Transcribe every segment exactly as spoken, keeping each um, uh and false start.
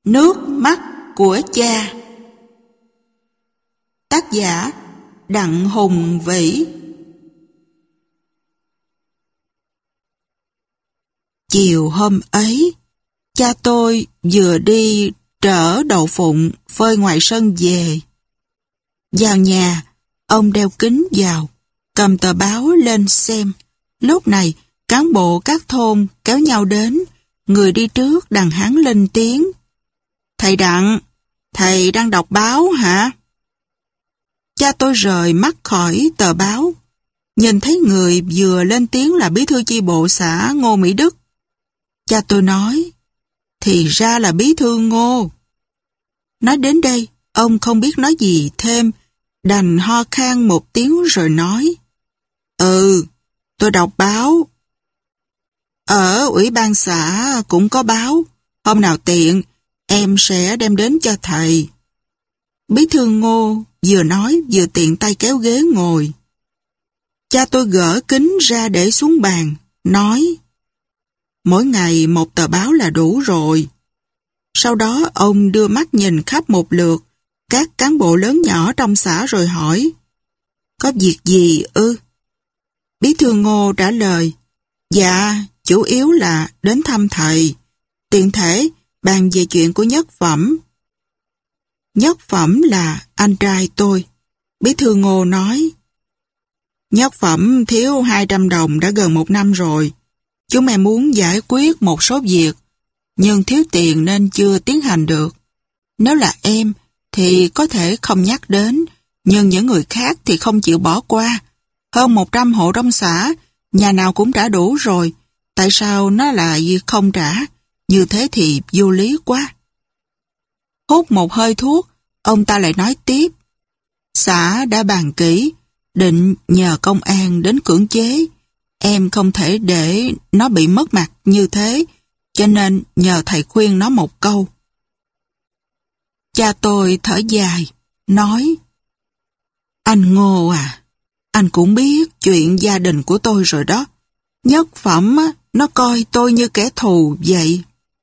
Nước mắt của cha. Tác giả Đặng Hùng Vĩ. Chiều hôm ấy, cha tôi vừa đi trở đậu phụng phơi ngoài sân về. Vào nhà, ông đeo kính vào, cầm tờ báo lên xem. Lúc này, cán bộ các thôn kéo nhau đến, người đi trước đằng hắn lên tiếng. Thầy Đặng, thầy đang đọc báo hả? Cha tôi rời mắt khỏi tờ báo, nhìn thấy người vừa lên tiếng là bí thư chi bộ xã Ngô Mỹ Đức. Cha tôi nói, thì ra là bí thư Ngô. Nói đến đây, ông không biết nói gì thêm, đành ho khan một tiếng rồi nói, Ừ, tôi đọc báo. Ở ủy ban xã cũng có báo, hôm nào tiện, em sẽ đem đến cho thầy. Bí thư Ngô vừa nói vừa tiện tay kéo ghế ngồi. Cha tôi gỡ kính ra để xuống bàn, nói, mỗi ngày một tờ báo là đủ rồi. Sau đó ông đưa mắt nhìn khắp một lượt các cán bộ lớn nhỏ trong xã rồi hỏi, có việc gì ư? Bí thư Ngô trả lời, dạ, chủ yếu là đến thăm thầy, tiện thể bàn về chuyện của Nhất Phẩm. Nhất Phẩm là anh trai tôi. Bí thư Ngô nói, Nhất Phẩm thiếu hai trăm đồng đã gần một năm rồi. Chúng em muốn giải quyết một số việc, nhưng thiếu tiền nên chưa tiến hành được. Nếu là em, thì có thể không nhắc đến, nhưng những người khác thì không chịu bỏ qua. Hơn một trăm hộ trong xã, nhà nào cũng trả đủ rồi. Tại sao nó lại không trả? Như thế thì vô lý quá. Hút một hơi thuốc, ông ta lại nói tiếp. Xã đã bàn kỹ, định nhờ công an đến cưỡng chế. Em không thể để nó bị mất mặt như thế, cho nên nhờ thầy khuyên nó một câu. Cha tôi thở dài, nói, anh Ngô à, anh cũng biết chuyện gia đình của tôi rồi đó. Nhất Phẩm á, nó coi tôi như kẻ thù vậy.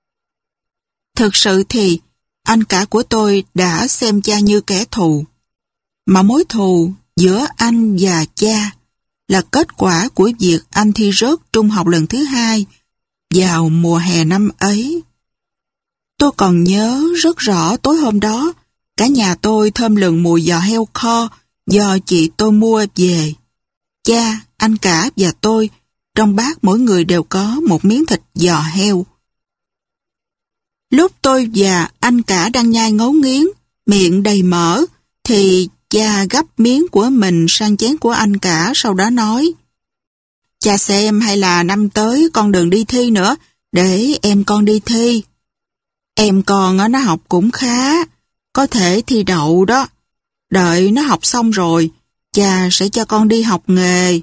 Thực sự thì anh cả của tôi đã xem cha như kẻ thù. Mà mối thù giữa anh và cha là kết quả của việc anh thi rớt trung học lần thứ hai vào mùa hè năm ấy. Tôi còn nhớ rất rõ tối hôm đó, cả nhà tôi thơm lừng mùi giò heo kho do chị tôi mua về. Cha, anh cả và tôi, trong bát mỗi người đều có một miếng thịt giò heo. Lúc tôi và anh cả đang nhai ngấu nghiến, miệng đầy mỡ, thì cha gắp miếng của mình sang chén của anh cả, sau đó nói, cha xem hay là năm tới con đừng đi thi nữa, để em con đi thi. Em con nó học cũng khá, có thể thi đậu đó. Đợi nó học xong rồi, cha sẽ cho con đi học nghề.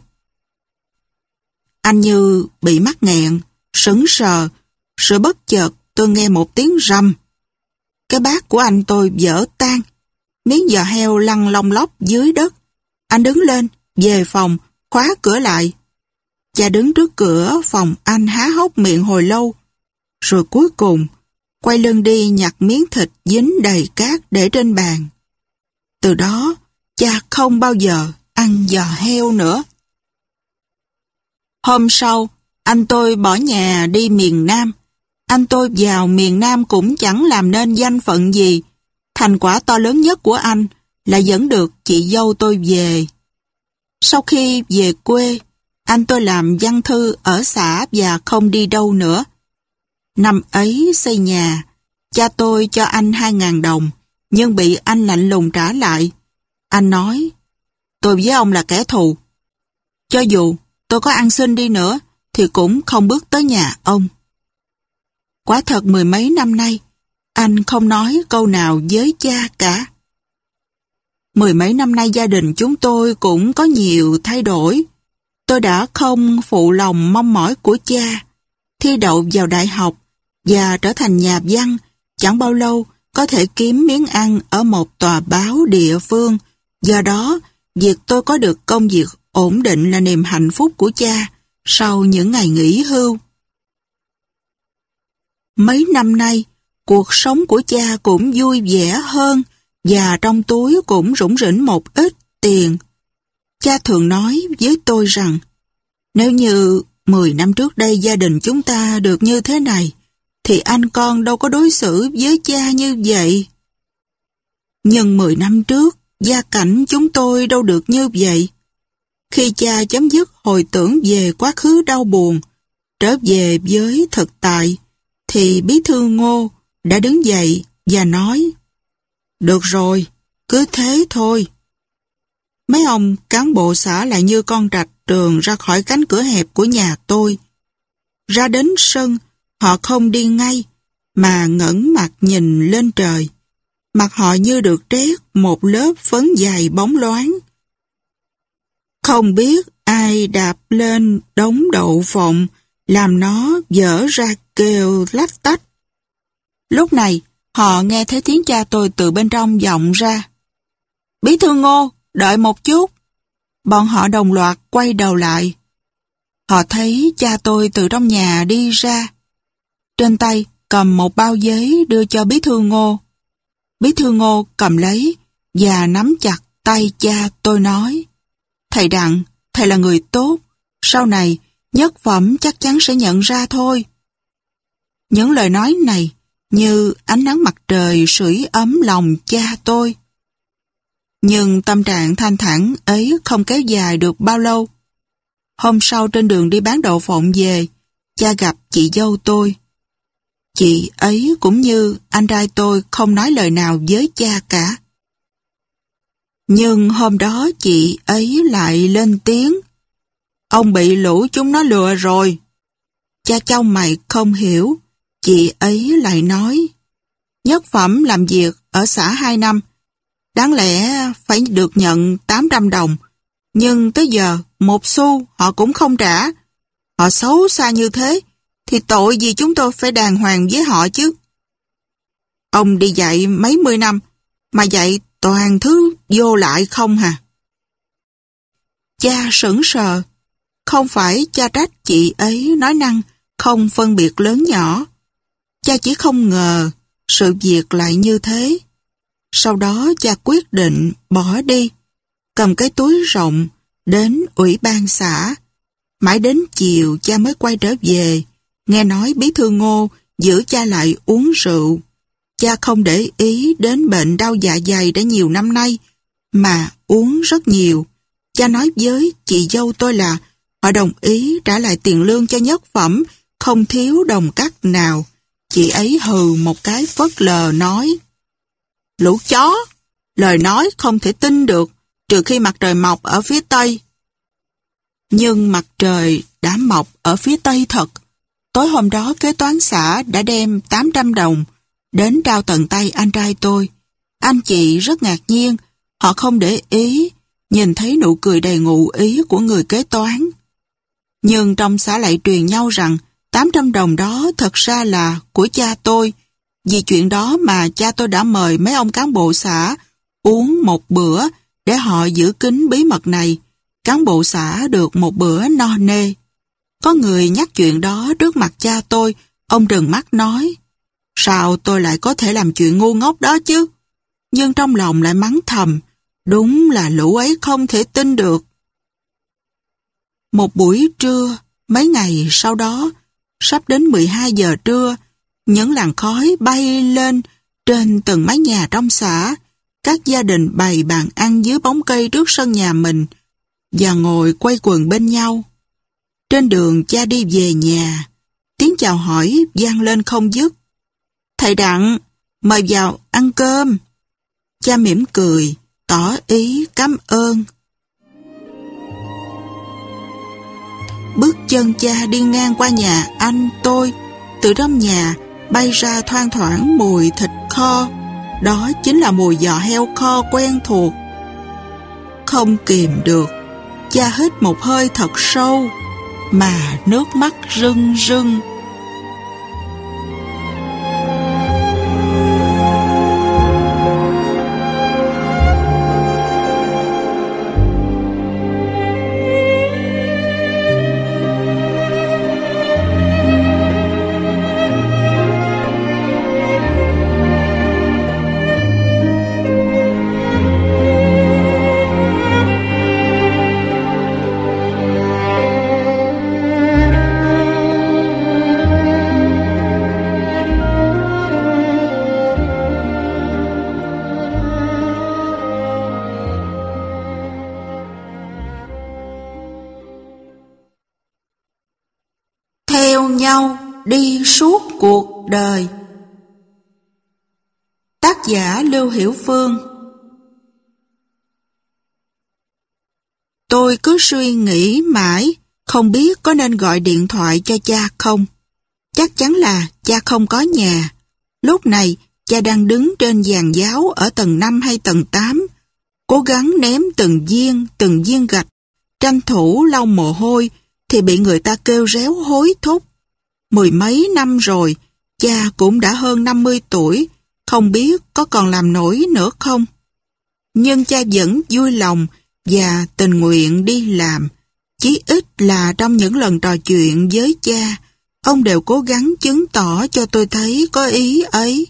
Anh như bị mắc nghẹn, sững sờ, rồi bất chợt tôi nghe một tiếng rầm. Cái bát của anh tôi vỡ tan, miếng giò heo lăn lông lóc dưới đất. Anh đứng lên, về phòng, khóa cửa lại. Cha đứng trước cửa phòng anh há hốc miệng hồi lâu, rồi cuối cùng quay lưng đi nhặt miếng thịt dính đầy cát để trên bàn. Từ đó, cha không bao giờ ăn giò heo nữa. Hôm sau, anh tôi bỏ nhà đi miền Nam. Anh tôi vào miền Nam cũng chẳng làm nên danh phận gì. Thành quả to lớn nhất của anh là dẫn được chị dâu tôi về. Sau khi về quê, anh tôi làm văn thư ở xã và không đi đâu nữa. Năm ấy xây nhà, cha tôi cho anh hai ngàn đồng, nhưng bị anh lạnh lùng trả lại. Anh nói, tôi với ông là kẻ thù. Cho dù tôi có ăn xin đi nữa, thì cũng không bước tới nhà ông. Quả thật mười mấy năm nay, anh không nói câu nào với cha cả. Mười mấy năm nay gia đình chúng tôi cũng có nhiều thay đổi. Tôi đã không phụ lòng mong mỏi của cha, thi đậu vào đại học và trở thành nhà văn, chẳng bao lâu có thể kiếm miếng ăn ở một tòa báo địa phương. Do đó, việc tôi có được công việc ổn định là niềm hạnh phúc của cha sau những ngày nghỉ hưu. Mấy năm nay, cuộc sống của cha cũng vui vẻ hơn và trong túi cũng rủng rỉnh một ít tiền. Cha thường nói với tôi rằng nếu như mười năm trước đây gia đình chúng ta được như thế này thì anh con đâu có đối xử với cha như vậy. Nhưng mười năm trước gia cảnh chúng tôi đâu được như vậy. Khi cha chấm dứt hồi tưởng về quá khứ đau buồn, trở về với thực tại, thì bí thư Ngô đã đứng dậy và nói: được rồi, cứ thế thôi. Mấy ông cán bộ xã lại như con rạch trường ra khỏi cánh cửa hẹp của nhà tôi. Ra đến sân, họ không đi ngay, mà ngẩng mặt nhìn lên trời. Mặt họ như được trét một lớp phấn dày bóng loáng. Không biết ai đạp lên đống đậu phộng, làm nó vỡ ra kêu lách tách. Lúc này, họ nghe thấy tiếng cha tôi từ bên trong vọng ra: bí thư Ngô, đợi một chút. Bọn họ đồng loạt quay đầu lại. Họ thấy cha tôi từ trong nhà đi ra. Trên tay cầm một bao giấy đưa cho bí thư Ngô. Bí thư Ngô cầm lấy và nắm chặt tay cha tôi nói: thầy Đặng, thầy là người tốt. Sau này, nhất phẩm chắc chắn sẽ nhận ra thôi. Những lời nói này như ánh nắng mặt trời sưởi ấm lòng cha tôi. Nhưng tâm trạng thanh thản ấy không kéo dài được bao lâu. Hôm sau trên đường đi bán đậu phộng về, cha gặp chị dâu tôi. Chị ấy cũng như anh trai tôi không nói lời nào với cha cả. Nhưng hôm đó chị ấy lại lên tiếng: ông bị lũ chúng nó lừa rồi. Cha chau mày không hiểu. Chị ấy lại nói: nhất phẩm làm việc ở xã hai năm, đáng lẽ phải được nhận tám trăm đồng, nhưng tới giờ một xu họ cũng không trả. Họ xấu xa như thế, thì tội gì chúng tôi phải đàng hoàng với họ chứ. Ông đi dạy mấy mươi năm, mà dạy toàn thứ vô lại không hả? Cha sững sờ. Không phải cha trách chị ấy nói năng không phân biệt lớn nhỏ. Cha chỉ không ngờ sự việc lại như thế. Sau đó cha quyết định bỏ đi, cầm cái túi rộng đến ủy ban xã. Mãi đến chiều cha mới quay trở về, nghe nói bí thư Ngô giữ cha lại uống rượu. Cha không để ý đến bệnh đau dạ dày đã nhiều năm nay, mà uống rất nhiều. Cha nói với chị dâu tôi là họ đồng ý trả lại tiền lương cho nhất phẩm, không thiếu đồng cắt nào. Chị ấy hừ một cái phớt lờ nói: lũ chó, lời nói không thể tin được, trừ khi mặt trời mọc ở phía tây. Nhưng mặt trời đã mọc ở phía tây thật. Tối hôm đó kế toán xã đã đem tám trăm đồng đến trao tận tay anh trai tôi. Anh chị rất ngạc nhiên, họ không để ý, nhìn thấy nụ cười đầy ngụ ý của người kế toán. Nhưng trong xã lại truyền nhau rằng tám trăm đồng đó thật ra là của cha tôi. Vì chuyện đó mà cha tôi đã mời mấy ông cán bộ xã uống một bữa để họ giữ kín bí mật này. Cán bộ xã được một bữa no nê. Có người nhắc chuyện đó trước mặt cha tôi, ông trừng mắt nói: sao tôi lại có thể làm chuyện ngu ngốc đó chứ? Nhưng trong lòng lại mắng thầm: đúng là lũ ấy không thể tin được. Một buổi trưa, mấy ngày sau đó, sắp đến mười hai giờ trưa, những làn khói bay lên trên từng mái nhà trong xã. Các gia đình bày bàn ăn dưới bóng cây trước sân nhà mình và ngồi quây quần bên nhau. Trên đường cha đi về nhà, tiếng chào hỏi vang lên không dứt. Thầy Đặng, mời vào ăn cơm. Cha mỉm cười, tỏ ý cảm ơn. Bước chân cha đi ngang qua nhà anh tôi, từ trong nhà bay ra thoang thoảng mùi thịt kho. Đó chính là mùi giò heo kho quen thuộc. Không kìm được, cha hít một hơi thật sâu, mà nước mắt rưng rưng. đi suốt cuộc đời. Tác giả Lưu Hiểu Phương. Tôi cứ suy nghĩ mãi, không biết có nên gọi điện thoại cho cha không. Chắc chắn là cha không có nhà. Lúc này, cha đang đứng trên giàn giáo ở tầng năm hay tầng tám, cố gắng ném từng viên, từng viên gạch, tranh thủ lau mồ hôi, thì bị người ta kêu réo hối thúc. Mười mấy năm rồi, cha cũng đã hơn năm mươi tuổi, không biết có còn làm nổi nữa không. Nhưng cha vẫn vui lòng và tình nguyện đi làm. Chí ít là trong những lần trò chuyện với cha, ông đều cố gắng chứng tỏ cho tôi thấy có ý ấy.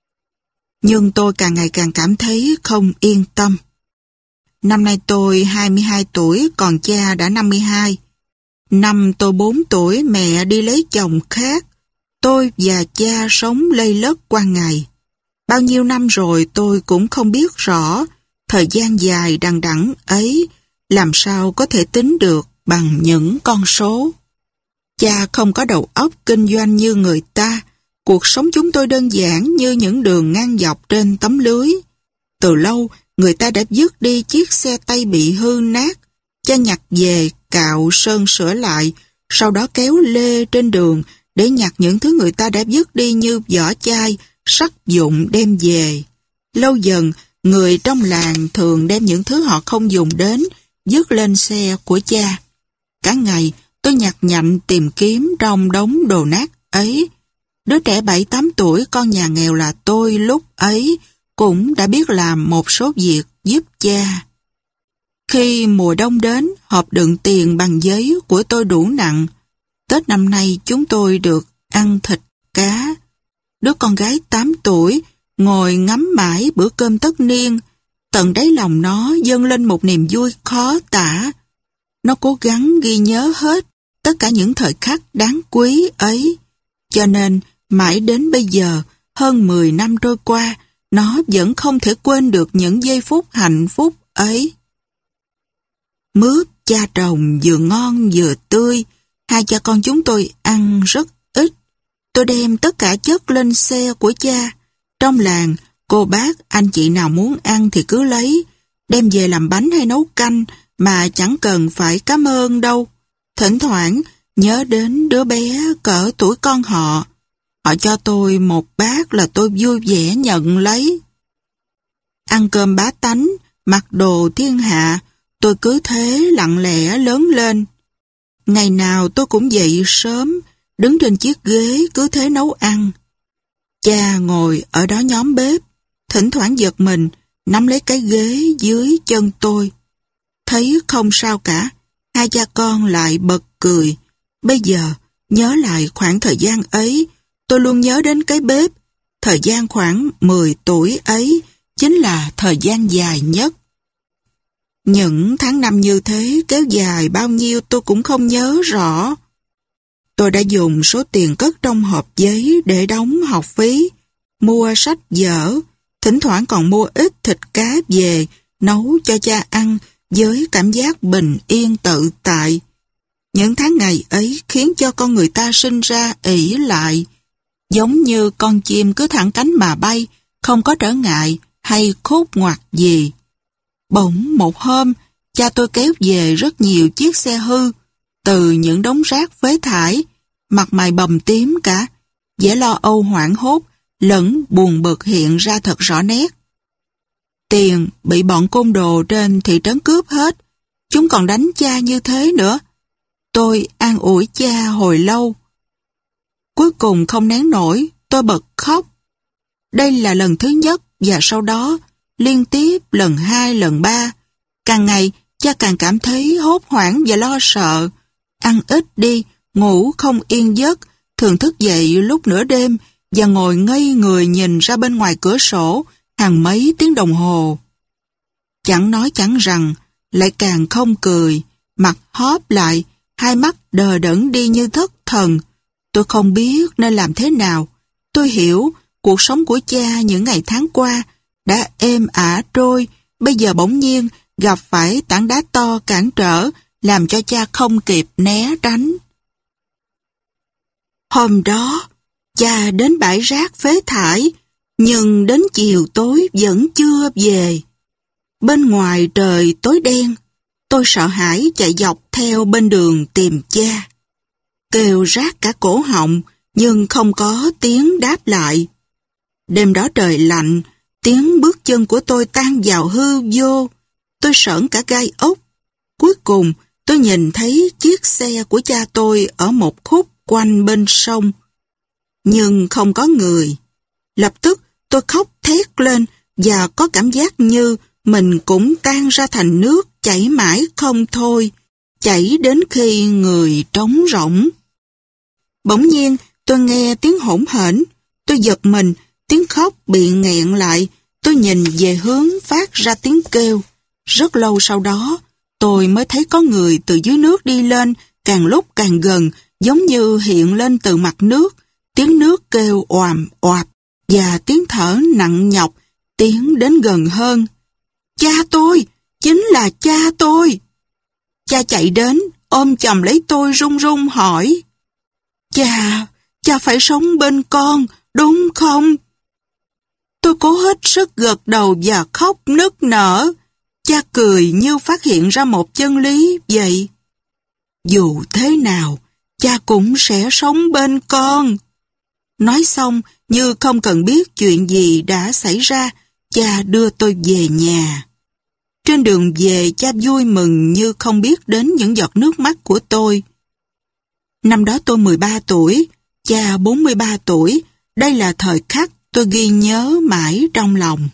Nhưng tôi càng ngày càng cảm thấy không yên tâm. Năm nay tôi hai mươi hai tuổi, còn cha đã năm mươi hai. Năm tôi bốn tuổi, mẹ đi lấy chồng khác. Tôi và cha sống lây lất qua ngày. Bao nhiêu năm rồi tôi cũng không biết rõ, thời gian dài đằng đẵng ấy làm sao có thể tính được bằng những con số. Cha không có đầu óc kinh doanh như người ta. Cuộc sống chúng tôi đơn giản như những đường ngang dọc trên tấm lưới. Từ lâu, người ta đã vứt đi chiếc xe tay bị hư nát. Cha nhặt về, cạo, sơn sửa lại, sau đó kéo lê trên đường để nhặt những thứ người ta đã vứt đi như vỏ chai, sắt dụng đem về. Lâu dần, người trong làng thường đem những thứ họ không dùng đến, vứt lên xe của cha. Cả ngày, tôi nhặt nhạnh tìm kiếm trong đống đồ nát ấy. Đứa trẻ bảy tám tuổi con nhà nghèo là tôi lúc ấy cũng đã biết làm một số việc giúp cha. Khi mùa đông đến, hộp đựng tiền bằng giấy của tôi đủ nặng. Tết năm nay chúng tôi được ăn thịt cá. Đứa con gái tám tuổi ngồi ngắm mãi bữa cơm tất niên. Tận đáy lòng nó dâng lên một niềm vui khó tả. Nó cố gắng ghi nhớ hết tất cả những thời khắc đáng quý ấy. Cho nên, mãi đến bây giờ, hơn mười năm trôi qua, nó vẫn không thể quên được những giây phút hạnh phúc ấy. Mướp cha trồng vừa ngon vừa tươi, hai cha con chúng tôi ăn rất ít. Tôi đem tất cả chất lên xe của cha. Trong làng, cô bác, anh chị nào muốn ăn thì cứ lấy, đem về làm bánh hay nấu canh mà chẳng cần phải cảm ơn đâu. Thỉnh thoảng, nhớ đến đứa bé cỡ tuổi con họ. Họ cho tôi một bát là tôi vui vẻ nhận lấy. Ăn cơm bá tánh, mặc đồ thiên hạ, tôi cứ thế lặng lẽ lớn lên. Ngày nào tôi cũng dậy sớm, đứng trên chiếc ghế cứ thế nấu ăn. Cha ngồi ở đó nhóm bếp, thỉnh thoảng giật mình, nắm lấy cái ghế dưới chân tôi. Thấy không sao cả, hai cha con lại bật cười. Bây giờ, nhớ lại khoảng thời gian ấy, tôi luôn nhớ đến cái bếp. Thời gian khoảng mười tuổi ấy chính là thời gian dài nhất. Những tháng năm như thế kéo dài bao nhiêu tôi cũng không nhớ rõ. Tôi đã dùng số tiền cất trong hộp giấy để đóng học phí, mua sách vở, thỉnh thoảng còn mua ít thịt cá về, nấu cho cha ăn với cảm giác bình yên tự tại. Những tháng ngày ấy khiến cho con người ta sinh ra ỷ lại, giống như con chim cứ thẳng cánh mà bay, không có trở ngại hay khúc ngoặt gì. Bỗng một hôm, cha tôi kéo về rất nhiều chiếc xe hư, từ những đống rác phế thải, mặt mày bầm tím cả, vẻ lo âu hoảng hốt, lẫn buồn bực hiện ra thật rõ nét. Tiền bị bọn côn đồ trên thị trấn cướp hết, chúng còn đánh cha như thế nữa. Tôi an ủi cha hồi lâu. Cuối cùng không nén nổi, tôi bật khóc. Đây là lần thứ nhất và sau đó liên tiếp lần hai, lần ba. Càng ngày, cha càng cảm thấy hốt hoảng và lo sợ. Ăn ít đi, ngủ không yên giấc, thường thức dậy lúc nửa đêm và ngồi ngây người nhìn ra bên ngoài cửa sổ hàng mấy tiếng đồng hồ. Chẳng nói chẳng rằng, lại càng không cười, mặt hóp lại, hai mắt đờ đẫn đi như thất thần. Tôi không biết nên làm thế nào. Tôi hiểu cuộc sống của cha những ngày tháng qua đã êm ả trôi, bây giờ bỗng nhiên gặp phải tảng đá to cản trở, làm cho cha không kịp né tránh. Hôm đó, cha đến bãi rác phế thải, nhưng đến chiều tối vẫn chưa về. Bên ngoài trời tối đen, tôi sợ hãi chạy dọc theo bên đường tìm cha. Kêu rát cả cổ họng, nhưng không có tiếng đáp lại. Đêm đó trời lạnh, tiếng bước chân của tôi tan vào hư vô. Tôi sởn cả gai ốc. Cuối cùng, tôi nhìn thấy chiếc xe của cha tôi ở một khúc quanh bên sông. Nhưng không có người. Lập tức, tôi khóc thét lên và có cảm giác như mình cũng tan ra thành nước chảy mãi không thôi, chảy đến khi người trống rỗng. Bỗng nhiên, tôi nghe tiếng hỗn hển. Tôi giật mình, tiếng khóc bị nghẹn lại. Tôi nhìn về hướng phát ra tiếng kêu. Rất lâu sau đó, tôi mới thấy có người từ dưới nước đi lên, càng lúc càng gần, giống như hiện lên từ mặt nước. Tiếng nước kêu oàm oạp và tiếng thở nặng nhọc tiến đến gần hơn. Cha tôi, chính là cha tôi. Cha chạy đến, ôm chầm lấy tôi run run hỏi. Cha, cha phải sống bên con, đúng không? Tôi cố hết sức gật đầu và khóc nức nở. Cha cười như phát hiện ra một chân lý vậy. Dù thế nào, cha cũng sẽ sống bên con. Nói xong, như không cần biết chuyện gì đã xảy ra, cha đưa tôi về nhà. Trên đường về, cha vui mừng như không biết đến những giọt nước mắt của tôi. Năm đó tôi mười ba tuổi, cha bốn mươi ba tuổi. Đây là thời khắc tôi ghi nhớ mãi trong lòng.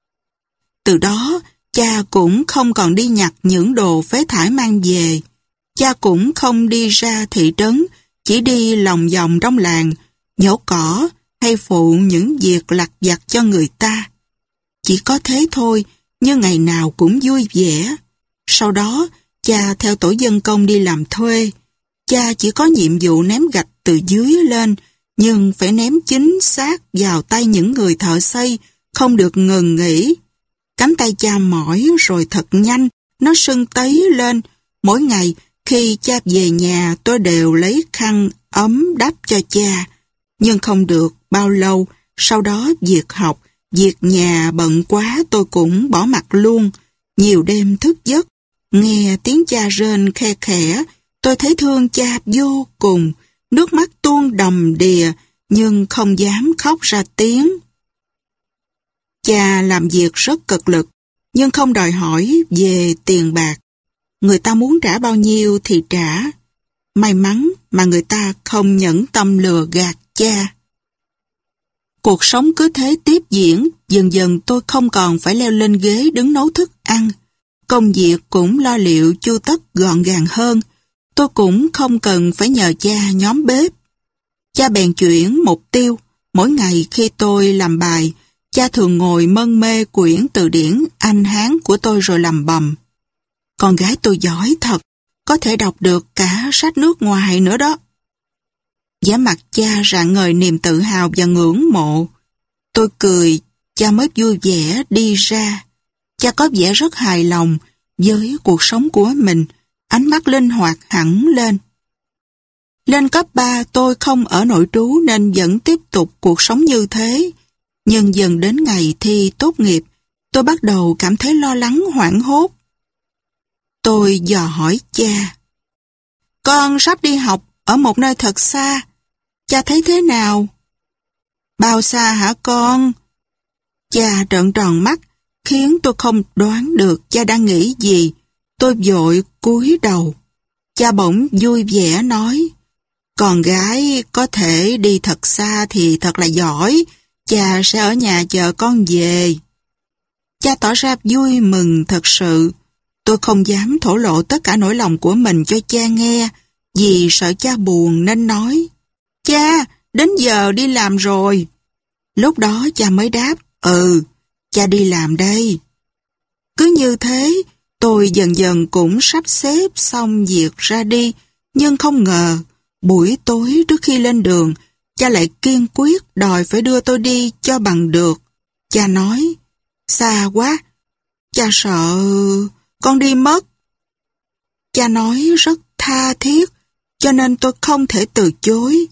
Từ đó, cha cũng không còn đi nhặt những đồ phế thải mang về. Cha cũng không đi ra thị trấn, chỉ đi lòng vòng trong làng, nhổ cỏ hay phụ những việc lặt vặt cho người ta. Chỉ có thế thôi, nhưng ngày nào cũng vui vẻ. Sau đó, cha theo tổ dân công đi làm thuê. Cha chỉ có nhiệm vụ ném gạch từ dưới lên, nhưng phải ném chính xác vào tay những người thợ xây, không được ngừng nghỉ. Cánh tay cha mỏi rồi thật nhanh, nó sưng tấy lên. Mỗi ngày, khi cha về nhà, tôi đều lấy khăn ấm đắp cho cha. Nhưng không được bao lâu, sau đó việc học, việc nhà bận quá tôi cũng bỏ mặc luôn. Nhiều đêm thức giấc, nghe tiếng cha rên khe khẽ, tôi thấy thương cha vô cùng, nước mắt tuôn đầm đìa, nhưng không dám khóc ra tiếng. Cha làm việc rất cực lực, nhưng không đòi hỏi về tiền bạc. Người ta muốn trả bao nhiêu thì trả. May mắn mà người ta không nhẫn tâm lừa gạt cha. Cuộc sống cứ thế tiếp diễn, dần dần tôi không còn phải leo lên ghế đứng nấu thức ăn. Công việc cũng lo liệu chu tất gọn gàng hơn. Tôi cũng không cần phải nhờ cha nhóm bếp. Cha bèn chuyển mục tiêu. Mỗi ngày khi tôi làm bài, cha thường ngồi mân mê quyển từ điển Anh Hán của tôi rồi lầm bầm. Con gái tôi giỏi thật, có thể đọc được cả sách nước ngoài nữa đó. Vẻ mặt cha rạng ngời niềm tự hào và ngưỡng mộ. Tôi cười, cha mới vui vẻ đi ra. Cha có vẻ rất hài lòng với cuộc sống của mình, ánh mắt linh hoạt hẳn lên. Lên cấp ba tôi không ở nội trú nên vẫn tiếp tục cuộc sống như thế. Nhưng dần đến ngày thi tốt nghiệp, tôi bắt đầu cảm thấy lo lắng hoảng hốt. Tôi dò hỏi cha. Con sắp đi học ở một nơi thật xa. Cha thấy thế nào? Bao xa hả con? Cha trợn tròn mắt, khiến tôi không đoán được cha đang nghĩ gì. Tôi vội cúi đầu. Cha bỗng vui vẻ nói, con gái có thể đi thật xa thì thật là giỏi, cha sẽ ở nhà chờ con về. Cha tỏ ra vui mừng thật sự. Tôi không dám thổ lộ tất cả nỗi lòng của mình cho cha nghe, vì sợ cha buồn nên nói, cha, đến giờ đi làm rồi. Lúc đó cha mới đáp, ừ, cha đi làm đây. Cứ như thế, tôi dần dần cũng sắp xếp xong việc ra đi, nhưng không ngờ, buổi tối trước khi lên đường, cha lại kiên quyết đòi phải đưa tôi đi cho bằng được. Cha nói, xa quá, cha sợ con đi mất. Cha nói rất tha thiết, cho nên tôi không thể từ chối.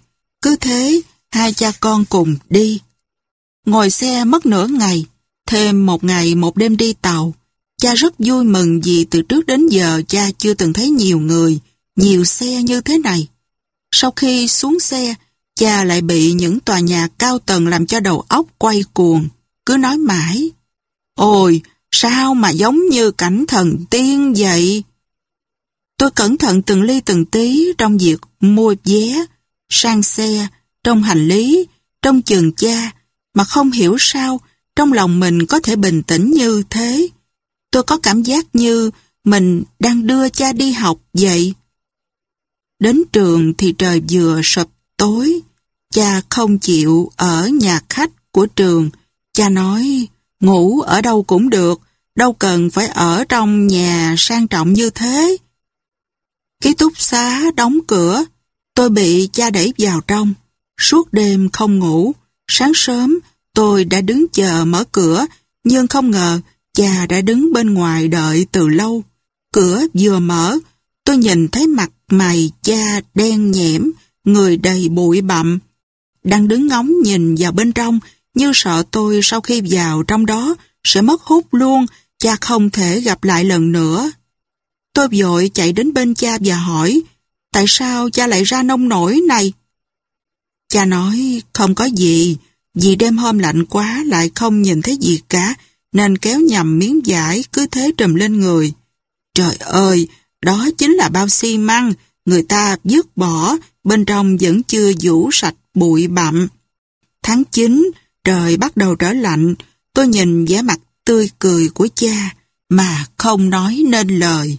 Cứ thế, hai cha con cùng đi. Ngồi xe mất nửa ngày, thêm một ngày một đêm đi tàu. Cha rất vui mừng vì từ trước đến giờ cha chưa từng thấy nhiều người, nhiều xe như thế này. Sau khi xuống xe, cha lại bị những tòa nhà cao tầng làm cho đầu óc quay cuồng, cứ nói mãi: "Ôi, sao mà giống như cảnh thần tiên vậy?" Tôi cẩn thận từng ly từng tí trong việc mua vé, sang xe, trong hành lý, trong chừng cha, mà không hiểu sao trong lòng mình có thể bình tĩnh như thế. Tôi có cảm giác như mình đang đưa cha đi học vậy. Đến trường thì trời vừa sập tối. Cha không chịu ở nhà khách của trường. Cha nói ngủ ở đâu cũng được, đâu cần phải ở trong nhà sang trọng như thế. Ký túc xá đóng cửa, tôi bị cha đẩy vào trong. Suốt đêm không ngủ, sáng sớm tôi đã đứng chờ mở cửa, nhưng không ngờ cha đã đứng bên ngoài đợi từ lâu. Cửa vừa mở, tôi nhìn thấy mặt mày cha đen nhẽm, người đầy bụi bặm. Đang đứng ngóng nhìn vào bên trong, như sợ tôi sau khi vào trong đó sẽ mất hút luôn, cha không thể gặp lại lần nữa. Tôi vội chạy đến bên cha và hỏi, tại sao cha lại ra nông nổi này? Cha nói không có gì, vì đêm hôm lạnh quá lại không nhìn thấy gì cả, nên kéo nhầm miếng vải cứ thế trùm lên người. Trời ơi, đó chính là bao xi măng, người ta vứt bỏ, bên trong vẫn chưa vũ sạch bụi bặm. Tháng chín, trời bắt đầu trở lạnh, tôi nhìn vẻ mặt tươi cười của cha mà không nói nên lời.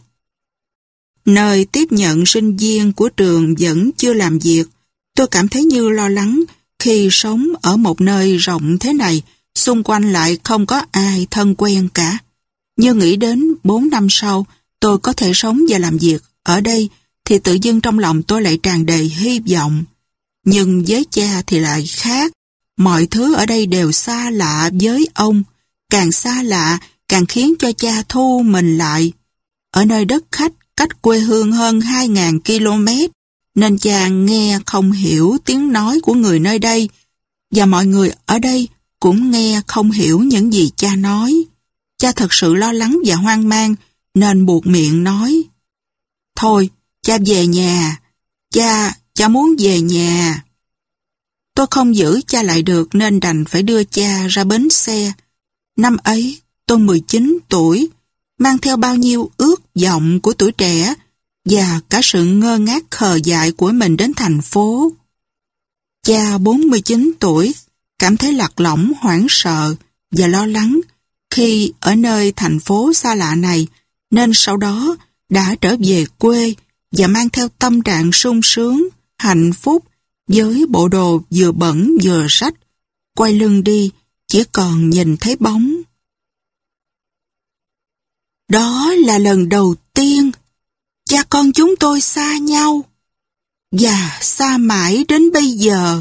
Nơi tiếp nhận sinh viên của trường vẫn chưa làm việc. Tôi cảm thấy như lo lắng khi sống ở một nơi rộng thế này, xung quanh lại không có ai thân quen cả. Như nghĩ đến bốn năm sau, tôi có thể sống và làm việc ở đây, thì tự dưng trong lòng tôi lại tràn đầy hy vọng. Nhưng với cha thì lại khác. Mọi thứ ở đây đều xa lạ với ông. Càng xa lạ, càng khiến cho cha thu mình lại. Ở nơi đất khách, cách quê hương hơn hai nghìn ki lô mét, nên cha nghe không hiểu tiếng nói của người nơi đây, và mọi người ở đây cũng nghe không hiểu những gì cha nói. Cha thật sự lo lắng và hoang mang, nên buộc miệng nói, thôi, cha về nhà, cha, cha muốn về nhà. Tôi không giữ cha lại được nên đành phải đưa cha ra bến xe. Năm ấy, tôi mười chín tuổi, mang theo bao nhiêu ước vọng của tuổi trẻ và cả sự ngơ ngác khờ dại của mình đến thành phố. Cha bốn mươi chín tuổi, cảm thấy lạc lõng, hoảng sợ và lo lắng khi ở nơi thành phố xa lạ này, nên sau đó đã trở về quê và mang theo tâm trạng sung sướng, hạnh phúc với bộ đồ vừa bẩn vừa rách, quay lưng đi chỉ còn nhìn thấy bóng. Đó là lần đầu tiên cha con chúng tôi xa nhau, và xa mãi đến bây giờ.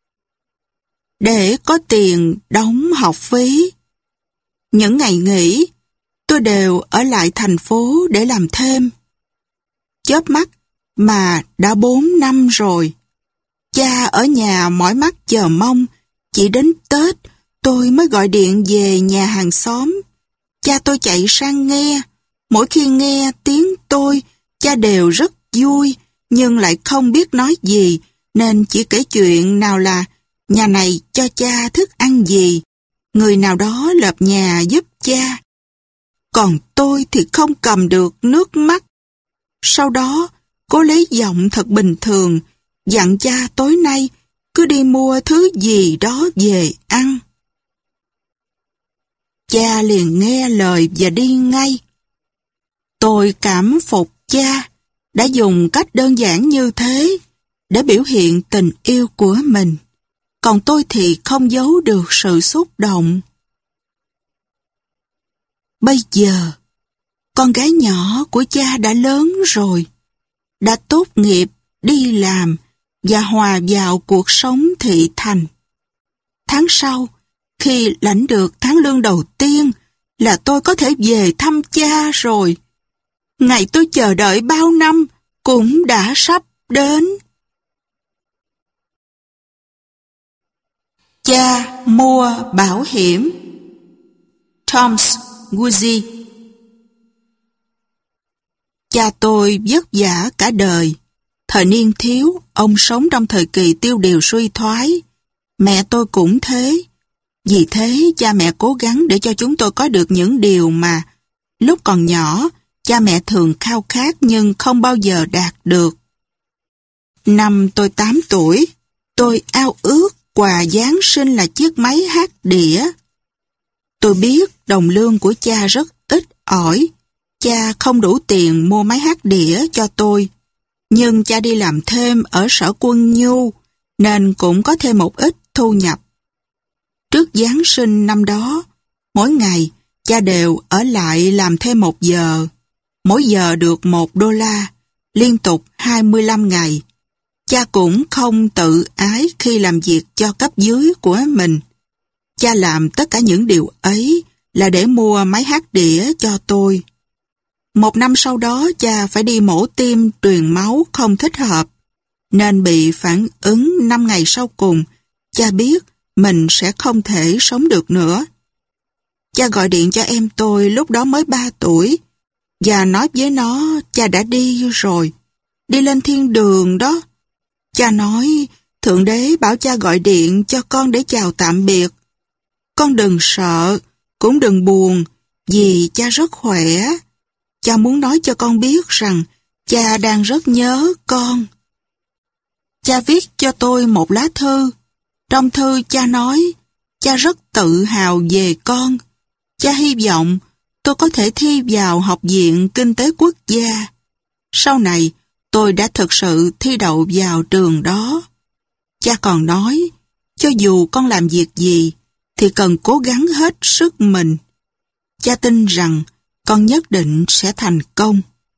Để có tiền đóng học phí, những ngày nghỉ, tôi đều ở lại thành phố để làm thêm. Chớp mắt mà đã bốn năm rồi. Cha ở nhà mỏi mắt chờ mong, chỉ đến Tết tôi mới gọi điện về nhà hàng xóm. Cha tôi chạy sang nghe, mỗi khi nghe tiếng tôi, cha đều rất vui, nhưng lại không biết nói gì, nên chỉ kể chuyện nào là nhà này cho cha thức ăn gì, người nào đó lợp nhà giúp cha. Còn tôi thì không cầm được nước mắt. Sau đó, cố lấy giọng thật bình thường, dặn cha tối nay cứ đi mua thứ gì đó về ăn. Cha liền nghe lời và đi ngay. Tôi cảm phục cha đã dùng cách đơn giản như thế để biểu hiện tình yêu của mình. Còn tôi thì không giấu được sự xúc động. Bây giờ, con gái nhỏ của cha đã lớn rồi, đã tốt nghiệp, đi làm và hòa vào cuộc sống thị thành. Tháng sau, khi lãnh được tháng lương đầu tiên, là tôi có thể về thăm cha rồi. Ngày tôi chờ đợi bao năm cũng đã sắp đến. Cha mua bảo hiểm. Tom's Gucci. Cha tôi vất vả cả đời. Thời niên thiếu, ông sống trong thời kỳ tiêu điều suy thoái. Mẹ tôi cũng thế. Vì thế, cha mẹ cố gắng để cho chúng tôi có được những điều mà lúc còn nhỏ, cha mẹ thường khao khát nhưng không bao giờ đạt được. Năm tôi tám tuổi, tôi ao ước quà Giáng sinh là chiếc máy hát đĩa. Tôi biết đồng lương của cha rất ít ỏi. Cha không đủ tiền mua máy hát đĩa cho tôi. Nhưng cha đi làm thêm ở sở quân nhu, nên cũng có thêm một ít thu nhập. Trước Giáng sinh năm đó, mỗi ngày cha đều ở lại làm thêm một giờ. Mỗi giờ được một đô la, liên tục hai mươi lăm ngày. Cha cũng không tự ái khi làm việc cho cấp dưới của mình. Cha làm tất cả những điều ấy là để mua máy hát đĩa cho tôi. Một năm sau đó cha phải đi mổ tim truyền máu không thích hợp, nên bị phản ứng năm ngày sau cùng. Cha biết mình sẽ không thể sống được nữa. Cha gọi điện cho em tôi lúc đó mới ba tuổi và nói với nó cha đã đi rồi, đi lên thiên đường đó. Cha nói Thượng Đế bảo cha gọi điện cho con để chào tạm biệt. Con đừng sợ, cũng đừng buồn, vì cha rất khỏe. Cha muốn nói cho con biết rằng cha đang rất nhớ con. Cha viết cho tôi một lá thư. Trong thư cha nói cha rất tự hào về con. Cha hy vọng tôi có thể thi vào Học viện Kinh tế Quốc gia. Sau này, tôi đã thực sự thi đậu vào trường đó. Cha còn nói, cho dù con làm việc gì, thì cần cố gắng hết sức mình. Cha tin rằng con nhất định sẽ thành công.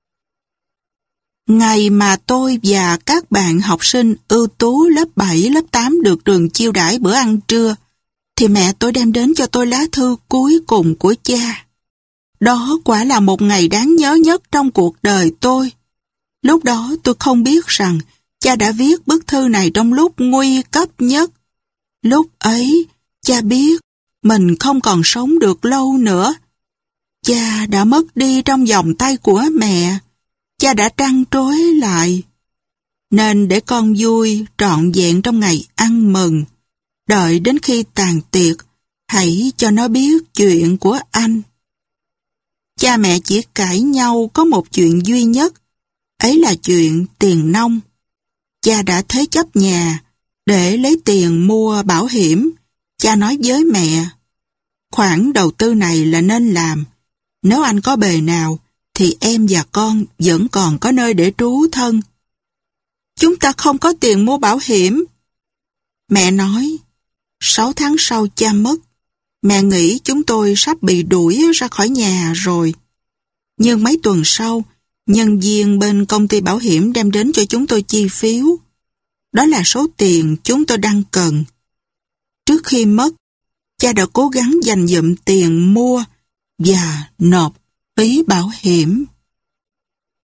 Ngày mà tôi và các bạn học sinh ưu tú lớp bảy, lớp tám được trường chiêu đãi bữa ăn trưa, thì mẹ tôi đem đến cho tôi lá thư cuối cùng của cha. Đó quả là một ngày đáng nhớ nhất trong cuộc đời tôi. Lúc đó tôi không biết rằng cha đã viết bức thư này trong lúc nguy cấp nhất. Lúc ấy, cha biết mình không còn sống được lâu nữa. Cha đã mất đi trong vòng tay của mẹ. Cha đã trăn trối lại. Nên để con vui trọn vẹn trong ngày ăn mừng, đợi đến khi tàn tiệc, hãy cho nó biết chuyện của anh. Cha mẹ chỉ cãi nhau có một chuyện duy nhất, ấy là chuyện tiền nong. Cha đã thế chấp nhà để lấy tiền mua bảo hiểm. Cha nói với mẹ, khoản đầu tư này là nên làm. Nếu anh có bề nào, thì em và con vẫn còn có nơi để trú thân. Chúng ta không có tiền mua bảo hiểm. Mẹ nói, sáu tháng sau cha mất. Mẹ nghĩ chúng tôi sắp bị đuổi ra khỏi nhà rồi. Nhưng mấy tuần sau, nhân viên bên công ty bảo hiểm đem đến cho chúng tôi chi phiếu. Đó là số tiền chúng tôi đang cần. Trước khi mất, cha đã cố gắng dành dụm tiền mua và nộp phí bảo hiểm.